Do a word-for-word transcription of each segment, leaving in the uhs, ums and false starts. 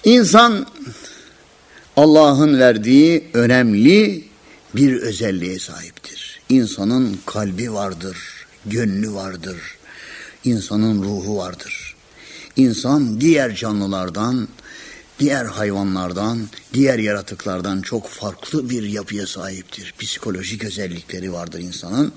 İnsan Allah'ın verdiği önemli bir özelliğe sahiptir. İnsanın kalbi vardır, gönlü vardır, insanın ruhu vardır. İnsan diğer canlılardan, diğer hayvanlardan, diğer yaratıklardan çok farklı bir yapıya sahiptir. Psikolojik özellikleri vardır insanın.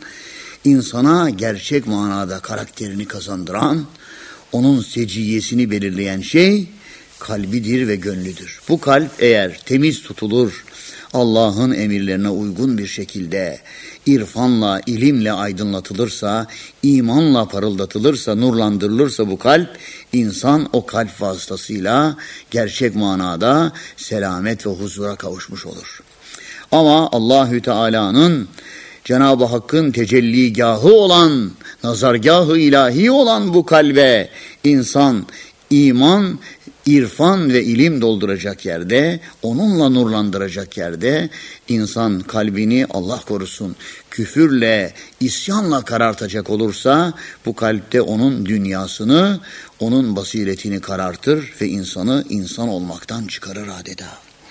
İnsana gerçek manada karakterini kazandıran, onun seciyesini belirleyen şey kalbidir ve gönlüdür. Bu kalp eğer temiz tutulur, Allah'ın emirlerine uygun bir şekilde irfanla, ilimle aydınlatılırsa, imanla parıldatılırsa, nurlandırılırsa bu kalp, insan o kalp vasıtasıyla gerçek manada selamet ve huzura kavuşmuş olur. Ama Allahü Teala'nın, Cenab-ı Hakk'ın tecelligahı olan, nazargahı ilahi olan bu kalbe insan iman, İrfan ve ilim dolduracak yerde, onunla nurlandıracak yerde insan kalbini Allah korusun küfürle, isyanla karartacak olursa bu kalpte onun dünyasını, onun basiretini karartır ve insanı insan olmaktan çıkarır adeta.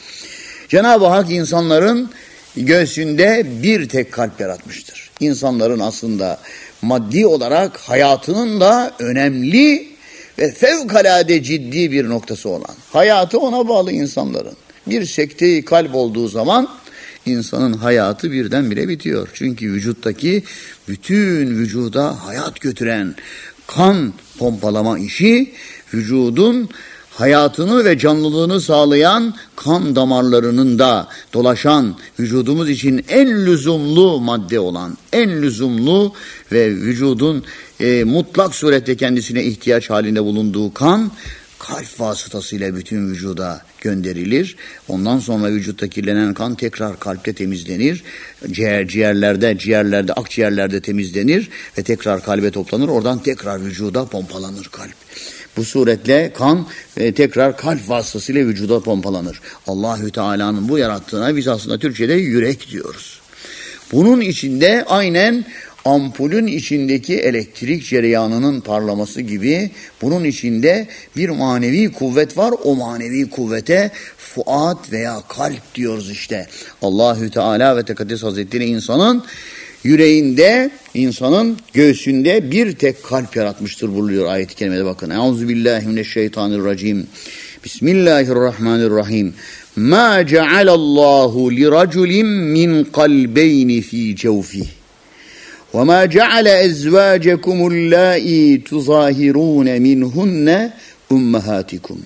Cenab-ı Hak insanların göğsünde bir tek kalp yaratmıştır. İnsanların aslında maddi olarak hayatının da önemli ve fevkalade ciddi bir noktası olan, hayatı ona bağlı insanların. Bir sekte-i kalp olduğu zaman insanın hayatı birdenbire bitiyor. Çünkü vücuttaki bütün vücuda hayat götüren kan pompalama işi, vücudun hayatını ve canlılığını sağlayan kan damarlarının da dolaşan, vücudumuz için en lüzumlu madde olan, en lüzumlu ve vücudun e, mutlak surette kendisine ihtiyaç halinde bulunduğu kan, kalp vasıtasıyla bütün vücuda gönderilir. Ondan sonra vücutta kirlenen kan tekrar kalpte temizlenir. Ciğer, ciğerlerde, ciğerlerde, akciğerlerde temizlenir ve tekrar kalbe toplanır. Oradan tekrar vücuda pompalanır kalp. Bu suretle kan e, tekrar kalp vasıtasıyla vücuda pompalanır. Allahü Teala'nın bu yarattığına biz aslında Türkçe'de yürek diyoruz. Bunun içinde aynen ampulün içindeki elektrik cereyanının parlaması gibi bunun içinde bir manevi kuvvet var. O manevi kuvvete fuat veya kalp diyoruz işte. Allahü Teala ve Tekaddes Hazretleri insanın yüreğinde, insanın göğsünde bir tek kalp yaratmıştır buyuruyor ayet-i kerimede, bakın. Euzubillahimineşşeytanirracim. Bismillahirrahmanirrahim. Ma cealallahu li raculin min kalbeyni fi cevfih. Ve ma ceale ezvacekumullâi tuzahirûne minhunne ummahatikum.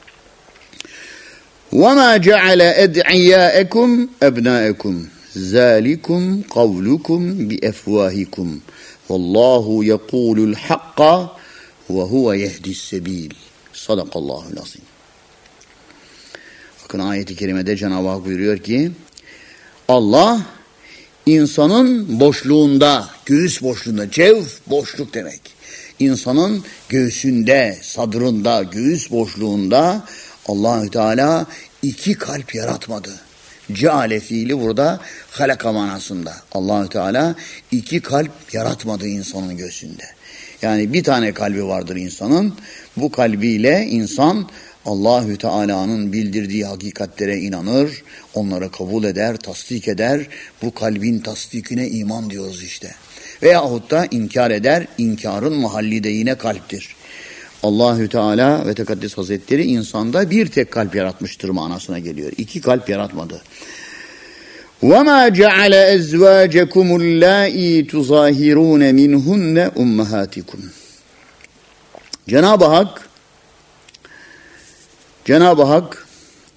Ve ma ceale ed'iyâekum ebnâekum. Zalikum kavlukum bi efvahikum. Vallahu yekulul hakka ve huve yehdis sebil. Sadakallahul azim. Bakın ayet-i kerimede Cenab-ı Hak buyuruyor ki Allah insanın boşluğunda, göğüs boşluğunda, cevf boşluk demek. İnsanın göğsünde, sadrında, göğüs boşluğunda Allahü Teala iki kalp yaratmadı. Ceale fiili burada halaka manasında. Allahü Teala iki kalp yaratmadı insanın göğsünde. Yani bir tane kalbi vardır insanın. Bu kalbiyle insan Allahü Teala'nın bildirdiği hakikatlere inanır, onları kabul eder, tasdik eder. Bu kalbin tasdikine iman diyoruz işte. Veyahut da inkar eder, inkarın mahalli de yine kalptir. Allahü Teala ve Tekaddes Hazretleri insanda bir tek kalp yaratmıştır manasına geliyor. İki kalp yaratmadı. وَمَا جَعَلَ اَزْوَاجَكُمُ اللّٰئِي تُظَاهِرُونَ مِنْهُنَّ اُمَّهَاتِكُمْ. Cenab-ı Hak Cenab-ı Hak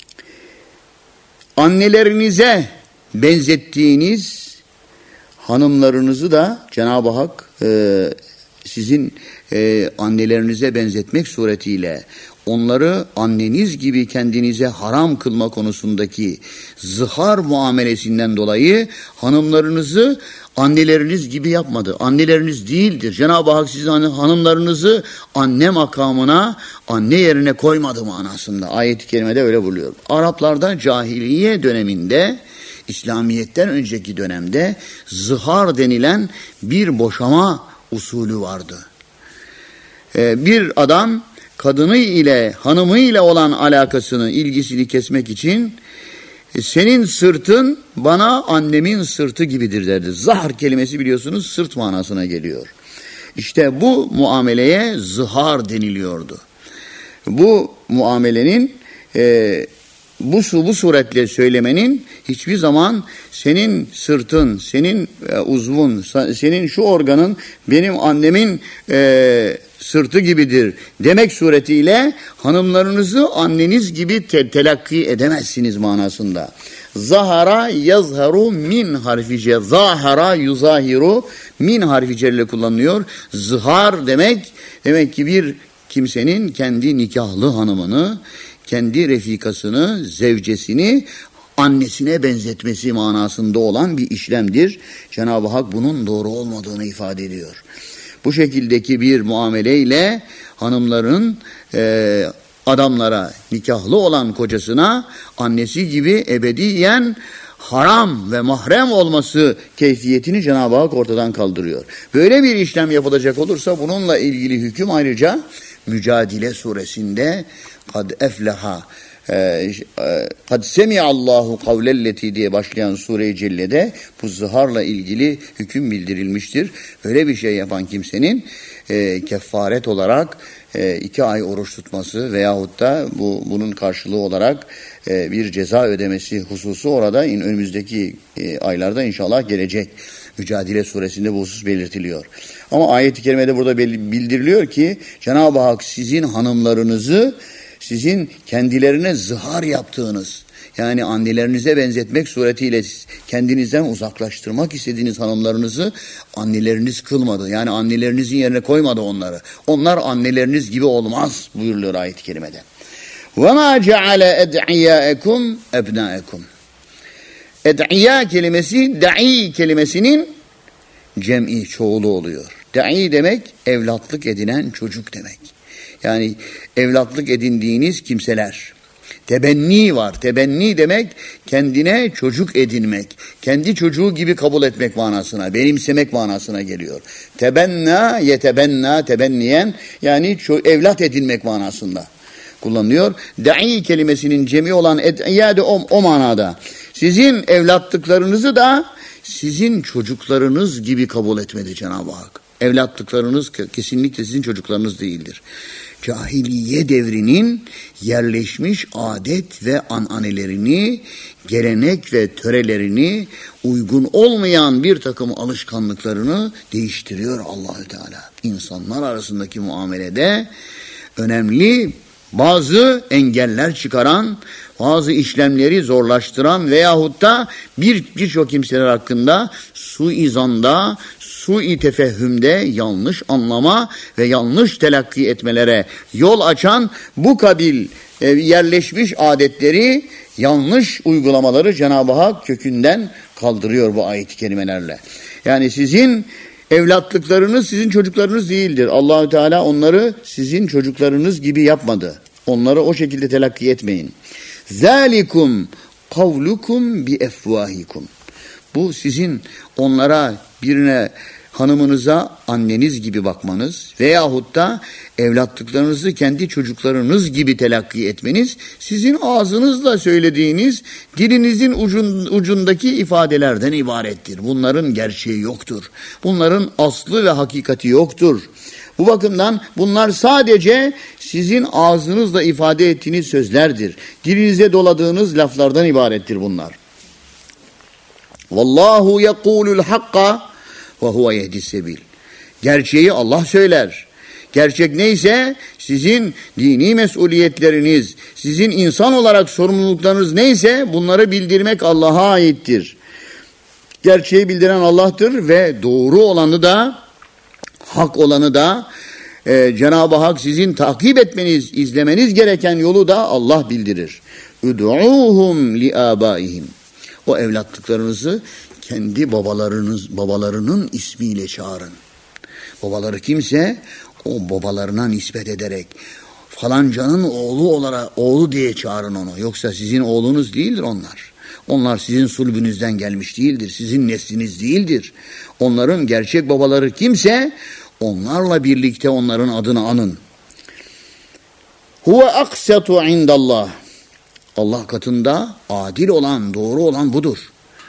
annelerinize benzettiğiniz hanımlarınızı da Cenab-ı Hak e, sizin e, annelerinize benzetmek suretiyle onları anneniz gibi kendinize haram kılma konusundaki zihar muamelesinden dolayı hanımlarınızı anneleriniz gibi yapmadı. Anneleriniz değildir. Cenab-ı Hak sizin hanımlarınızı anne makamına, anne yerine koymadı manasında. Ayet-i kerimede öyle buyuruyor. Araplarda cahiliye döneminde, İslamiyet'ten önceki dönemde zihar denilen bir boşama usulü vardı. Ee, bir adam kadını ile, hanımı ile olan alakasını, ilgisini kesmek için senin sırtın bana annemin sırtı gibidir derdi. Zahr kelimesi biliyorsunuz sırt manasına geliyor. İşte bu muameleye zihar deniliyordu. Bu muamelenin e, bu bu suretle söylemenin hiçbir zaman senin sırtın, senin e, uzvun, senin şu organın benim annemin e, sırtı gibidir demek suretiyle hanımlarınızı anneniz gibi te- telakki edemezsiniz manasında. Zahara yazharu min harfi cer, zahara yuzahiru min harfi cerle kullanılıyor. Zihar demek, demek ki bir kimsenin kendi nikahlı hanımını, kendi refikasını, zevcesini annesine benzetmesi manasında olan bir işlemdir. Cenab-ı Hak bunun doğru olmadığını ifade ediyor. Bu şekildeki bir muameleyle hanımların e, adamlara, nikahlı olan kocasına annesi gibi ebediyen haram ve mahrem olması keyfiyetini Cenab-ı Hak ortadan kaldırıyor. Böyle bir işlem yapılacak olursa bununla ilgili hüküm ayrıca Mücadele suresinde kad efleha kad semi'allahu kavlelleti diye başlayan sure-i cellede bu zıharla ilgili hüküm bildirilmiştir. Böyle bir şey yapan kimsenin e, kefaret olarak e, iki ay oruç tutması veyahut da bu bunun karşılığı olarak e, bir ceza ödemesi hususu orada in, önümüzdeki e, aylarda inşallah gelecek. Mücadele suresinde bu husus belirtiliyor. Ama ayet-i kerimede burada bildiriliyor ki Cenab-ı Hak sizin hanımlarınızı sizin kendilerine zihar yaptığınız, yani annelerinize benzetmek suretiyle kendinizden uzaklaştırmak istediğiniz hanımlarınızı anneleriniz kılmadı. Yani annelerinizin yerine koymadı onları. Onlar anneleriniz gibi olmaz buyuruluyor ayet-i kerimede. وَمَا جَعَلَ اَدْعِيَاءَكُمْ اَبْنَاءَكُمْ Ed'iya kelimesi, da'i kelimesinin cem'i, çoğulu oluyor. Da'i demek, evlatlık edinen çocuk demek. Yani evlatlık edindiğiniz kimseler. Tebenni var. Tebenni demek kendine çocuk edinmek. Kendi çocuğu gibi kabul etmek manasına, benimsemek manasına geliyor. Tebenna, yetebenna, tebenniyen yani evlat edinmek manasında kullanılıyor. Da'i kelimesinin cemi olan ed'iya de o, o manada. Sizin evlatlıklarınızı da sizin çocuklarınız gibi kabul etmedi Cenab-ı Hak. Evlatlıklarınız kesinlikle sizin çocuklarınız değildir. Cahiliye devrinin yerleşmiş adet ve ananelerini, gelenek ve törelerini, uygun olmayan bir takım alışkanlıklarını değiştiriyor Allahü Teala. İnsanlar arasındaki muamelede önemli bazı engeller çıkaran, bazı işlemleri zorlaştıran veyahut da bir birçok kimseler hakkında suizanda, sui tefehümde yanlış anlama ve yanlış telakki etmelere yol açan bu kabil e, yerleşmiş adetleri, yanlış uygulamaları Cenab-ı Hak kökünden kaldırıyor bu ayet-i kerimelerle. Yani sizin evlatlıklarınız sizin çocuklarınız değildir. Allahü Teala onları sizin çocuklarınız gibi yapmadı. Onları o şekilde telakki etmeyin. Zalikum kavlukum bi efvahikum. Bu sizin onlara, birine, hanımınıza anneniz gibi bakmanız veyahut da evlatlıklarınızı kendi çocuklarınız gibi telakki etmeniz sizin ağzınızla söylediğiniz dilinizin ucun, ucundaki ifadelerden ibarettir. Bunların gerçeği yoktur. Bunların aslı ve hakikati yoktur. Bu bakımdan bunlar sadece sizin ağzınızla ifade ettiğiniz sözlerdir. Dilinize doladığınız laflardan ibarettir bunlar. Vallahu yekulul hakka ve huve yehdis sebil. Gerçeği Allah söyler. Gerçek neyse sizin dini mesuliyetleriniz, sizin insan olarak sorumluluklarınız neyse bunları bildirmek Allah'a aittir. Gerçeği bildiren Allah'tır ve doğru olanı da, hak olanı da e, Cenab-ı Hak sizin takip etmeniz, izlemeniz gereken yolu da Allah bildirir. Ud'uhum li abaihim. O evlatlıklarınızı kendi babalarınız babalarının ismiyle çağırın. Babaları kimse o babalarına nispet ederek falancanın oğlu olarak oğlu diye çağırın onu. Yoksa sizin oğlunuz değildir onlar. Onlar sizin sulbünüzden gelmiş değildir. Sizin nesliniz değildir. Onların gerçek babaları kimse onlarla birlikte onların adını anın. Huve aksatu indallah. Allah katında adil olan, doğru olan budur.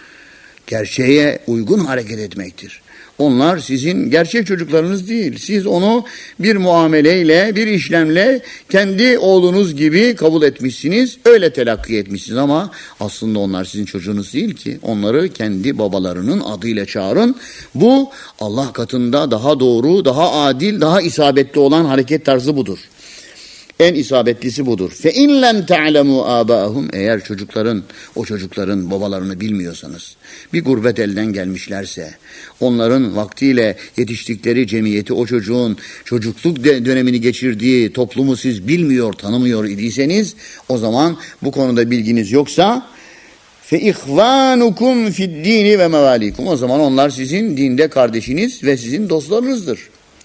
Gerçeğe uygun hareket etmektir. Onlar sizin gerçek çocuklarınız değil. Siz onu bir muameleyle, bir işlemle kendi oğlunuz gibi kabul etmişsiniz. Öyle telakki etmişsiniz ama aslında onlar sizin çocuğunuz değil ki. Onları kendi babalarının adıyla çağırın. Bu Allah katında daha doğru, daha adil, daha isabetli olan hareket tarzı budur. En isabetlisi budur. Fe in lem ta'lemu aba'ahum, eğer çocukların, o çocukların babalarını bilmiyorsanız, bir gurbet elden gelmişlerse, onların vaktiyle yetiştikleri cemiyeti, o çocuğun çocukluk dönemini geçirdiği toplumu siz bilmiyor, tanımıyor idiyseniz, o zaman bu konuda bilginiz yoksa, fe ihvanukum fid dini ve mevalikum, o zaman onlar sizin dinde kardeşiniz ve sizin dostlarınızdır.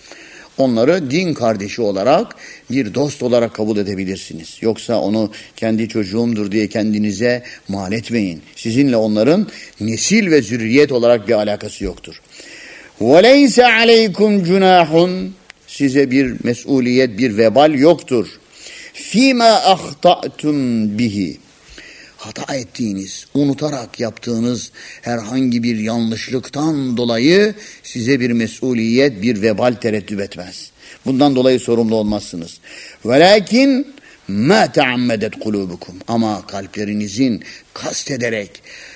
Onları din kardeşi olarak, bir dost olarak kabul edebilirsiniz. Yoksa onu kendi çocuğumdur diye kendinize mal etmeyin. Sizinle onların nesil ve zürriyet olarak bir alakası yoktur. وَلَيْسَ عَلَيْكُمْ جُنَاحٌ, size bir mesuliyet, bir vebal yoktur. فِيمَا أَخْطَأْتُمْ bihi, hata ettiğiniz, unutarak yaptığınız herhangi bir yanlışlıktan dolayı size bir mesuliyet, bir vebal tereddüt etmez. Bundan dolayı sorumlu olmazsınız. Velakin ma taammedet kulubukum, ama kalplerinizin kastederek,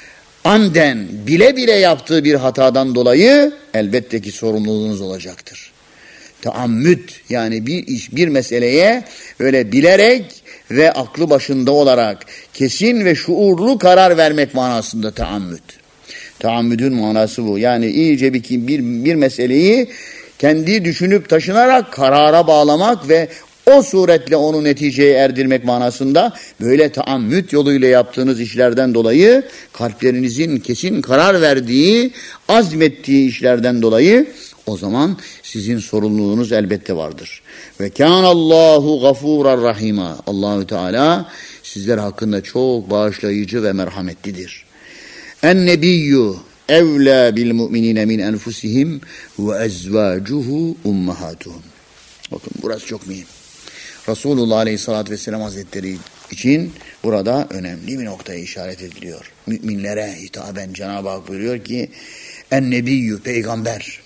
anden, bile bile yaptığı bir hatadan dolayı elbette ki sorumluluğunuz olacaktır. Taammüd, yani bir iş, bir meseleye öyle bilerek ve aklı başında olarak kesin ve şuurlu karar vermek manasında taammüd. Taammüdün manası bu. Yani iyice bir, bir, bir meseleyi kendi düşünüp taşınarak karara bağlamak ve o suretle onu neticeye erdirmek manasında, böyle taammüd yoluyla yaptığınız işlerden dolayı, kalplerinizin kesin karar verdiği, azmettiği işlerden dolayı, o zaman sizin sorumluluğunuz elbette vardır. Ve kânallâhu gafûran rahîmâ. Allahü Teala sizler hakkında çok bağışlayıcı ve merhametlidir. En-nebiyyü evlâ bil mu'minîne min enfusihim ve ezvâcuhu ummahâtuhum. Bakın burası çok mühim. Resulullah Aleyhisselatü Vesselam Hazretleri için burada önemli bir noktaya işaret ediliyor. Müminlere hitaben Cenab-ı Hak buyuruyor ki, en-nebiyyü, peygamber,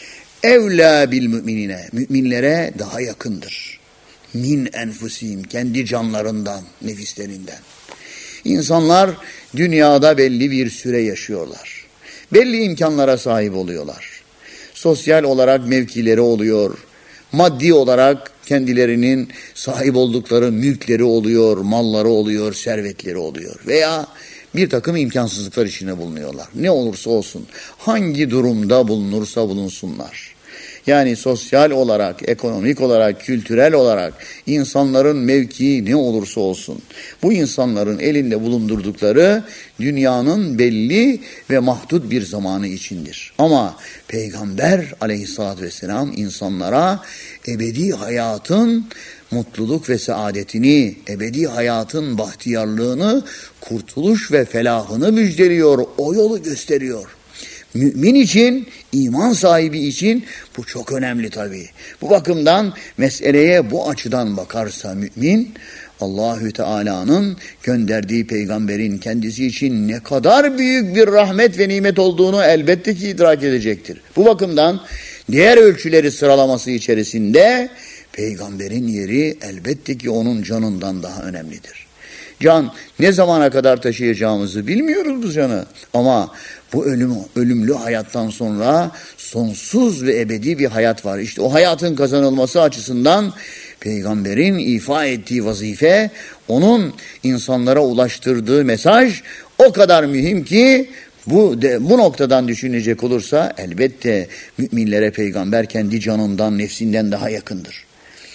evlâ bil müminine, müminlere daha yakındır. Min enfusihim, kendi canlarından, nefislerinden. İnsanlar dünyada belli bir süre yaşıyorlar. Belli imkanlara sahip oluyorlar. Sosyal olarak mevkileri oluyor. Maddi olarak kendilerinin sahip oldukları mülkleri oluyor, malları oluyor, servetleri oluyor. Veya bir takım imkansızlıklar içine bulunuyorlar. Ne olursa olsun, hangi durumda bulunursa bulunsunlar. Yani sosyal olarak, ekonomik olarak, kültürel olarak insanların mevkii ne olursa olsun, bu insanların elinde bulundurdukları dünyanın belli ve mahdut bir zamanı içindir. Ama Peygamber Aleyhisselatü Vesselam insanlara ebedi hayatın mutluluk ve saadetini, ebedi hayatın bahtiyarlığını, kurtuluş ve felahını müjdeliyor, o yolu gösteriyor. Mümin için, iman sahibi için bu çok önemli tabii. Bu bakımdan meseleye bu açıdan bakarsa mümin, Allahü Teala'nın gönderdiği peygamberin kendisi için ne kadar büyük bir rahmet ve nimet olduğunu elbette ki idrak edecektir. Bu bakımdan diğer ölçüleri sıralaması içerisinde peygamberin yeri elbette ki onun canından daha önemlidir. Can ne zamana kadar taşıyacağımızı bilmiyoruz bu canı. Ama bu ölüm, ölümlü hayattan sonra sonsuz ve ebedi bir hayat var. İşte o hayatın kazanılması açısından peygamberin ifa ettiği vazife, onun insanlara ulaştırdığı mesaj o kadar mühim ki bu, de, bu noktadan düşünecek olursa elbette müminlere peygamber kendi canından, nefsinden daha yakındır.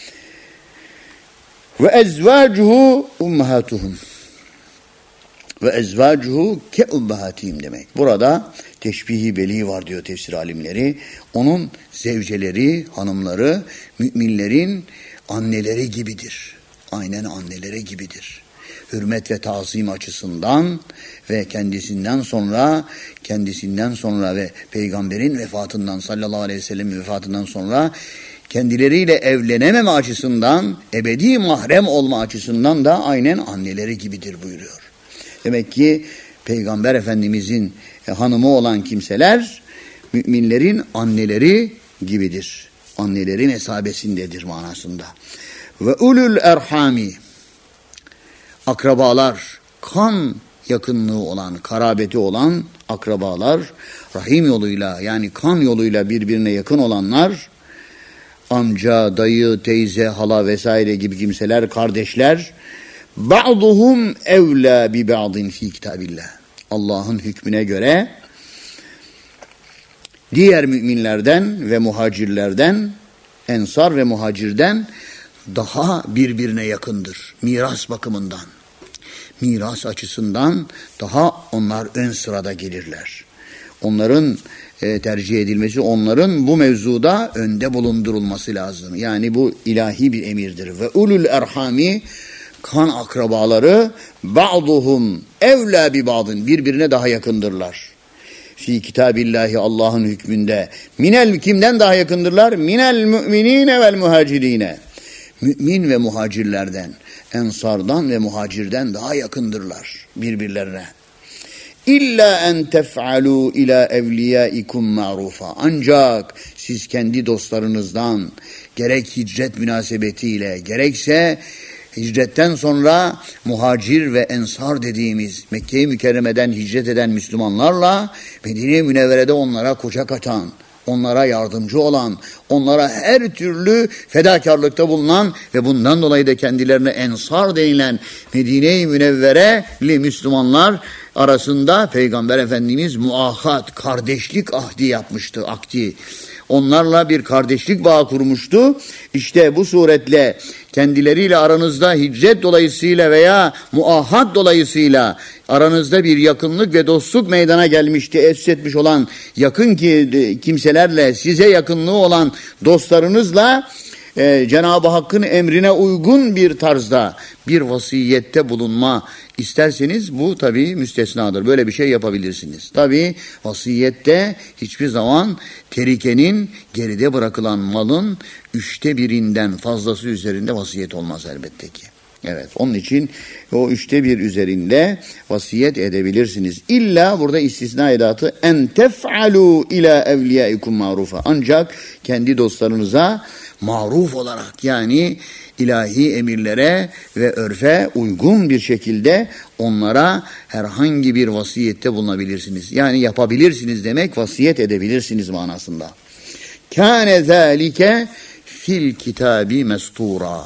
Ve ezvacuhu ummahatuhum. Ve ezvacuhu ke ummahatihim demek. Burada teşbihi beli var diyor tefsir alimleri. Onun zevceleri, hanımları, müminlerin anneleri gibidir. Aynen anneleri gibidir. Hürmet ve tazim açısından ve kendisinden sonra, kendisinden sonra ve peygamberin vefatından, sallallahu aleyhi ve sellem vefatından sonra kendileriyle evlenememe açısından, ebedi mahrem olma açısından da aynen anneleri gibidir buyuruyor. Demek ki Peygamber Efendimizin hanımı olan kimseler müminlerin anneleri gibidir. Anneleri mesabesindedir manasında. Ve ulul erhami, akrabalar, kan yakınlığı olan, karabeti olan akrabalar, rahim yoluyla yani kan yoluyla birbirine yakın olanlar, amca, dayı, teyze, hala vesaire gibi kimseler, kardeşler, ba'duhum evlâ bi ba'din fî kitâbillah. Allah'ın hükmüne göre diğer müminlerden ve muhacirlerden, ensar ve muhacirden daha birbirine yakındır. Miras bakımından. Miras açısından daha onlar ön sırada gelirler. Onların e, tercih edilmesi, onların bu mevzuda önde bulundurulması lazım. Yani bu ilahi bir emirdir. Ve ulul erhami, kan akrabaları, ba'duhum evlâ bi ba'din, birbirine daha yakındırlar. Fi kitabillahi, Allah'ın hükmünde. Minel, kimden daha yakındırlar? Minel müminine vel muhacirine. Mümin ve muhacirlerden, ensardan ve muhacirden daha yakındırlar birbirlerine. İlla en tef'alû ila evliyaikum ma'rufa. Ancak siz kendi dostlarınızdan gerek hicret münasebetiyle gerekse hicretten sonra muhacir ve ensar dediğimiz Mekke-i Mükerreme'den hicret eden Müslümanlarla Medine-i Münevvere'de onlara kucak açan, onlara yardımcı olan, onlara her türlü fedakarlıkta bulunan ve bundan dolayı da kendilerine ensar denilen Medine-i Münevvereli Müslümanlar arasında Peygamber Efendimiz muahat, kardeşlik ahdi yapmıştı, akdi. Onlarla bir kardeşlik bağı kurmuştu. İşte bu suretle kendileriyle aranızda hicret dolayısıyla veya muahat dolayısıyla aranızda bir yakınlık ve dostluk meydana gelmişti. Tesis etmiş olan yakın ki kimselerle, size yakınlığı olan dostlarınızla e, Cenab-ı Hakk'ın emrine uygun bir tarzda bir vasiyette bulunma isterseniz bu tabii müstesnadır. Böyle bir şey yapabilirsiniz. Tabii vasiyette hiçbir zaman terikenin, geride bırakılan malın üçte birinden fazlası üzerinde vasiyet olmaz elbette ki. Evet, onun için o üçte bir üzerinde vasiyet edebilirsiniz. İlla burada istisna edatı en tef'alû ila evliyaikum ma'rufa. Ancak kendi dostlarınıza maruf olarak, yani ilahi emirlere ve örfe uygun bir şekilde onlara herhangi bir vasiyette bulunabilirsiniz. Yani yapabilirsiniz demek, vasiyet edebilirsiniz manasında. Kâne zâlike fil kitabi mestura.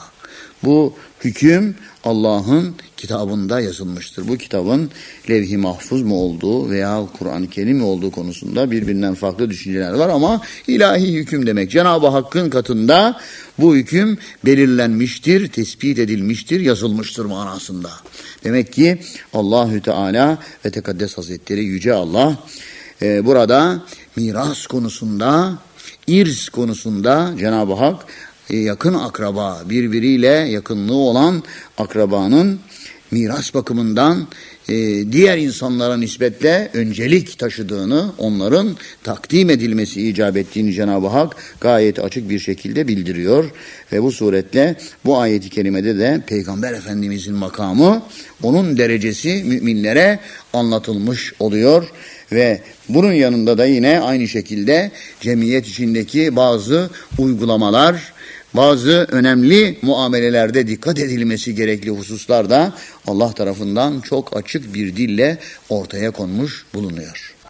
Bu hüküm Allah'ın kitabında yazılmıştır. Bu kitabın levh-i mahfuz mu olduğu veya Kur'an-ı Kerim mi olduğu konusunda birbirinden farklı düşünceler var ama ilahi hüküm demek. Cenab-ı Hakk'ın katında bu hüküm belirlenmiştir, tespit edilmiştir, yazılmıştır manasında. Demek ki Allahü Teala ve Tekaddes Hazretleri Yüce Allah e, burada miras konusunda, irz konusunda Cenab-ı Hak yakın akraba, birbiriyle yakınlığı olan akrabanın miras bakımından e, diğer insanlara nispetle öncelik taşıdığını, onların takdim edilmesi icap ettiğini Cenab-ı Hak gayet açık bir şekilde bildiriyor. Ve bu suretle bu ayeti kerimede de Peygamber Efendimizin makamı, onun derecesi müminlere anlatılmış oluyor. Ve bunun yanında da yine aynı şekilde cemiyet içindeki bazı uygulamalar, bazı önemli muamelelerde dikkat edilmesi gerekli hususlar da Allah tarafından çok açık bir dille ortaya konmuş bulunuyor.